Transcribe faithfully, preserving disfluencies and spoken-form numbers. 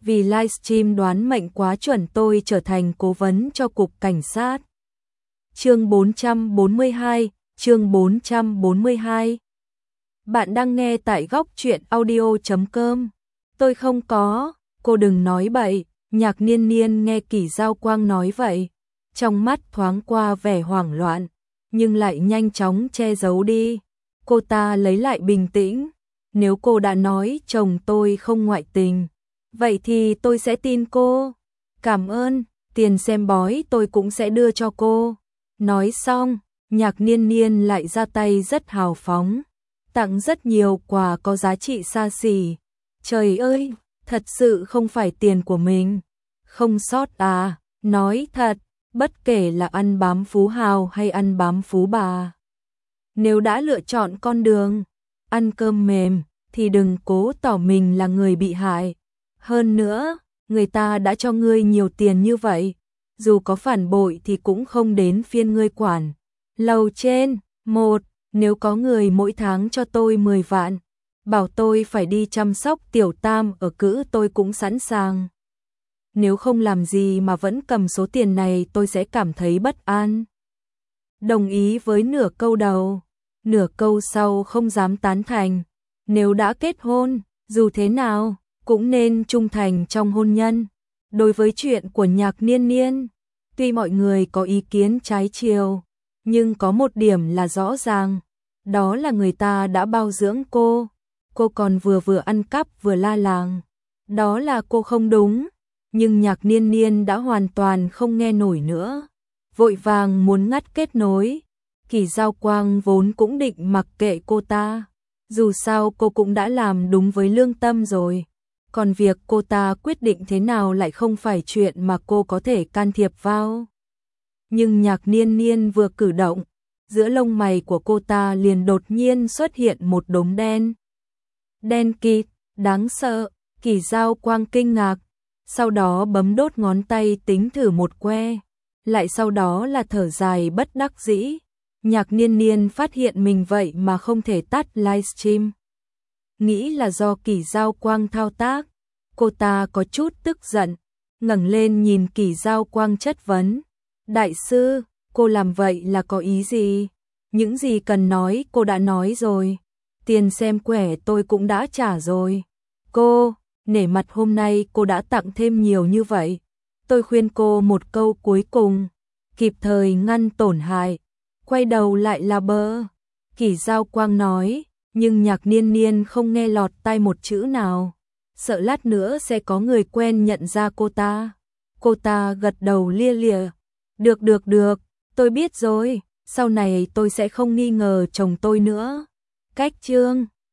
vì livestream đoán mệnh quá chuẩn tôi trở thành cố vấn cho cục cảnh sát. Chương bốn trăm bốn mươi hai, chương bốn trăm bốn mươi hai. Bạn đang nghe tại góc truyện audio chấm com. Tôi không có, cô đừng nói bậy. Nhạc Niên Niên nghe Kỷ Giao Quang nói vậy, trong mắt thoáng qua vẻ hoảng loạn, nhưng lại nhanh chóng che giấu đi. Cô ta lấy lại bình tĩnh, nếu cô đã nói chồng tôi không ngoại tình, vậy thì tôi sẽ tin cô. Cảm ơn, tiền xem bói tôi cũng sẽ đưa cho cô. Nói xong, Nhạc Niên Niên lại ra tay rất hào phóng, tặng rất nhiều quà có giá trị xa xỉ. Trời ơi, thật sự không phải tiền của mình. Không sót à, nói thật, bất kể là ăn bám phú hào hay ăn bám phú bà, nếu đã lựa chọn con đường ăn cơm mềm thì đừng cố tỏ mình là người bị hại. Hơn nữa, người ta đã cho ngươi nhiều tiền như vậy, dù có phản bội thì cũng không đến phiên ngươi quản. Lầu trên, một, nếu có người mỗi tháng cho tôi mười vạn, bảo tôi phải đi chăm sóc tiểu tam ở cữ tôi cũng sẵn sàng. Nếu không làm gì mà vẫn cầm số tiền này tôi sẽ cảm thấy bất an. Đồng ý với nửa câu đầu, nửa câu sau không dám tán thành. Nếu đã kết hôn, dù thế nào, cũng nên trung thành trong hôn nhân. Đối với chuyện của Nhạc Niên Niên, tuy mọi người có ý kiến trái chiều, nhưng có một điểm là rõ ràng, đó là người ta đã bao dưỡng cô. Cô còn vừa vừa ăn cắp vừa la làng. Đó là cô không đúng. Nhưng Nhạc Niên Niên đã hoàn toàn không nghe nổi nữa, vội vàng muốn ngắt kết nối. Kỷ Giao Quang vốn cũng định mặc kệ cô ta, dù sao cô cũng đã làm đúng với lương tâm rồi, còn việc cô ta quyết định thế nào lại không phải chuyện mà cô có thể can thiệp vào. Nhưng Nhạc Niên Niên vừa cử động, giữa lông mày của cô ta liền đột nhiên xuất hiện một đốm đen. Đen kịt, đáng sợ. Kỷ Giao Quang kinh ngạc, sau đó bấm đốt ngón tay tính thử một que, lại sau đó là thở dài bất đắc dĩ. Nhạc Niên Niên phát hiện mình vậy mà không thể tắt livestream. Nghĩ là do Kỷ Giao Quang thao tác, cô ta có chút tức giận, ngẩng lên nhìn Kỷ Giao Quang chất vấn. Đại sư, cô làm vậy là có ý gì? Những gì cần nói cô đã nói rồi, tiền xem quẻ tôi cũng đã trả rồi. Cô, nể mặt hôm nay cô đã tặng thêm nhiều như vậy, tôi khuyên cô một câu cuối cùng, kịp thời ngăn tổn hại, quay đầu lại là bơ. Kỷ Giao Quang nói, nhưng Nhạc Niên Niên không nghe lọt tai một chữ nào, sợ lát nữa sẽ có người quen nhận ra cô ta. Cô ta gật đầu lia lịa, được được được, tôi biết rồi, sau này tôi sẽ không nghi ngờ chồng tôi nữa. Cách chương